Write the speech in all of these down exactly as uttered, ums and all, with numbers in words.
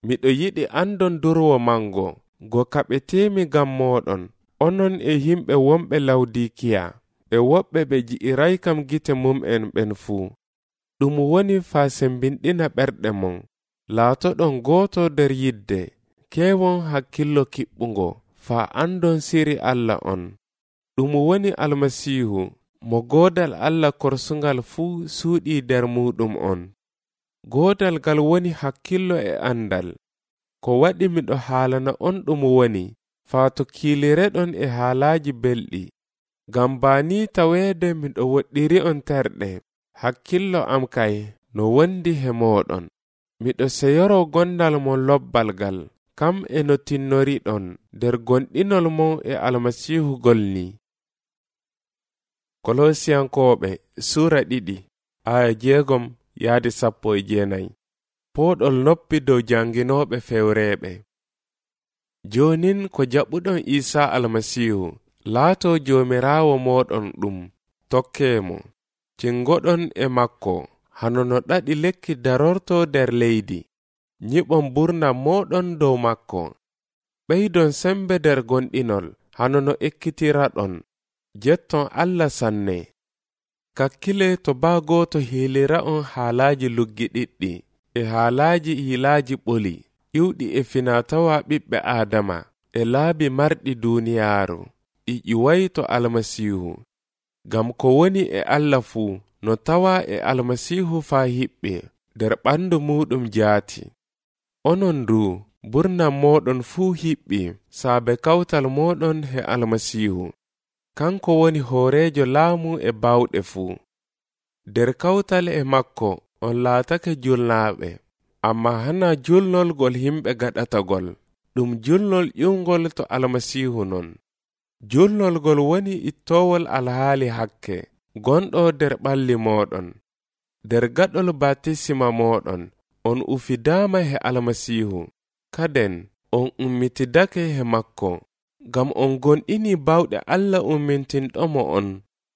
miɗo yiɗi andon durwo mango go kaɓetemi gam moɗon, onon e himɓe wonɓe Lawdikiya e woɓɓe ɓe ji'iray kam gite mum'en ɓen fuu. Ɗum woni faa sembinɗina ɓerɗe mon, laatoɗon gooto nder yidde, keewon hakkillo kiɓɓungo faa andon siri Allah on. Ɗum woni Almasiihu mo goodal Allah korsungal fuu suuɗi nder muɗum on. Goodal gal woni hakkillo e andal. Ko waɗi miɗo haalana on ɗum woni faa to kiilireɗon e haalaaji belɗi, ngam baani taweede miɗo woɗɗiri on terɗe. Hakkillo am kay no wondi he moɗon. Miɗo seyoro gondal mon lobbal gal, kam e no tinnoriɗon nder gonɗinol mon e Almasiihu golni. Kolosiyankoɓe Sura ɗiɗi aya jeegom yaade sappo e jeenayi. Poɗol noppi dow janginoɓe fewreɓe. Jonin ko jaɓuɗon Isa Almasiihu laato jomirawo moɗon ɗum, tokkemo, cingoɗon e makko hano no ɗaɗi lekki darorto nder leydi. Nyiɓon burna moɗon dow makko. Ɓeydon sembe nder gonɗinol hano no ekkitiraɗon. Jetton Allah sanne. Kakkile to baa gooto hiilira on haalaaji luggi ɗiɗɗi e haalaaji hiilaaji ɓoli iwɗi e finatawa ɓiɓɓe Aadama e laabi marɗi duuniyaaru ɗi ƴiway to Almasiihu. Gam ko woni e Allah fuu no tawa e Almasiihu faa hiɓɓe nder ɓandu muɗum jaati. Onon ndu burnan moɗon fuu hiɓɓi saabe kawtal moɗon he Almasiihu. Kanko woni hoorejo laamu e bawɗe fuu. Nder kawtal e makko on laatake julnaaɓe, amma hana julnol gol himɓe gaɗatagol, ɗum julnol ƴungol to Almasiihu non. Julnol gol woni ittowol alhaali hakke gonɗo nder ɓalli moɗon. Nder gaɗol batisima moɗon on ufidaama he Almasiihu, kaden on ummitidake he makko, gam on gonɗini bawɗe Allah ummintinɗomo on.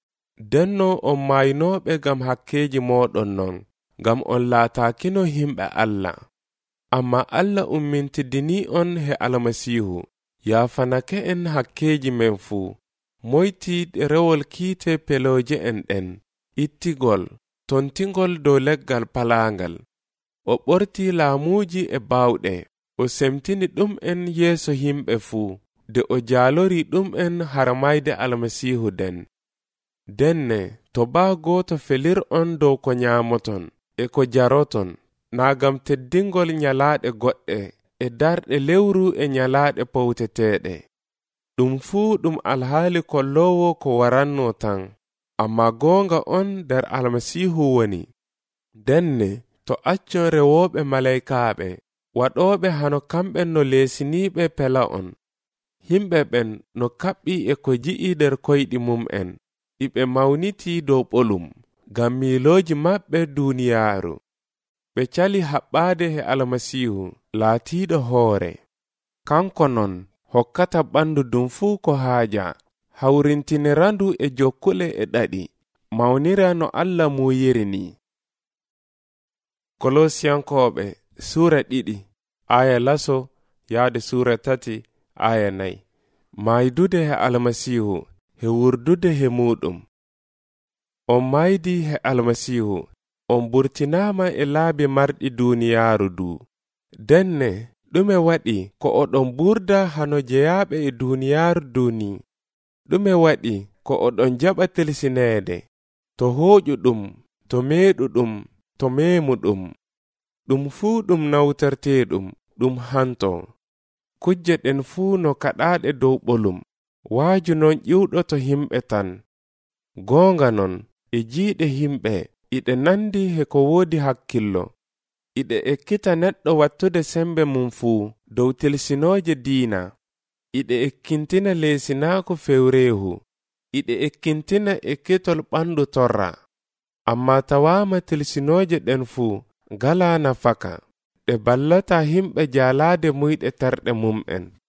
Denno on maynoɓe gam hakkeji moɗon non, gam on laatakino himɓe Allah. Amma Allah ummintidini on he Almasiihu, yaafanake en hakkeji men fuu, moyti ɗerewol kiite pelooje en ɗen, ittigol, tontingol dow leggal palaangal. O ɓorti laamuuji e bawɗe, o semtini ɗum en yeeso himɓe fuu, de o jaalori ɗum en harmayde Almasiihu den. Denne to baa gooto felir on dow ko nyaamoton e ko jaroton, naa gam teddingol nyalaaɗe goɗɗe e darɗe lewru e nyalaaɗe powteteeɗe. Ɗum fuu ɗum alhaali kolloowo ko waranno tan, amma goonga on nder Almasiihu woni. Denne to accon rewooɓe malaykaaɓe, waɗooɓe hano kamɓen no leesiniiɓe pela on. Himɓe ɓen no kaɓɓi e ko ji'i nder koyɗi mum'en, iɓe mawniti dow ɓolum, gam miilooji maɓɓe duuniyaaru. Ɓe cali haɓɓaade he Almasiihu laatiiɗo hoore. Kanko non hokkata ɓandu ɗum fuu ko haaja, hawrintinirandu e jokkule e ɗaɗi, mawnira no Allah muuyiri ni. Kolosiyankoɓe Sura ɗiɗi aya laso yaade Sura tati aya nayi. Maydude he Almasiihu he wurdude he muɗum. On maydi he Almasiihu, on burtinaama e laabi marɗi duuniyaaru du. Denne ɗume waɗi ko oɗon burda hano jeyaaɓe e duuniyaaru duni? Ɗume waɗi ko oɗon jaɓa telsineede, to hooƴuɗum, to meeɗuɗum, to meemuɗum? Ɗum fuu ɗum nawterteeɗum, ɗum hanto. Kujje ɗen fuu no kaɗaaɗe dow ɓolum, waaju non ƴiwɗo to himɓe tan. Goonga non e jiiɗe himɓe iɗe nandi he ko woodi hakkillo, iɗe ekkita neɗɗo wattude sembe mum fuu dow telsinooje diina, iɗe ekkintina leesinaako fewreehu, iɗe ekkintina ekkitol ɓandu torra. Amma tawaama telsinooje ɗen fuu galaa nafaka, ɗe ballata himɓe jaalaade muyɗe terɗe mum'en.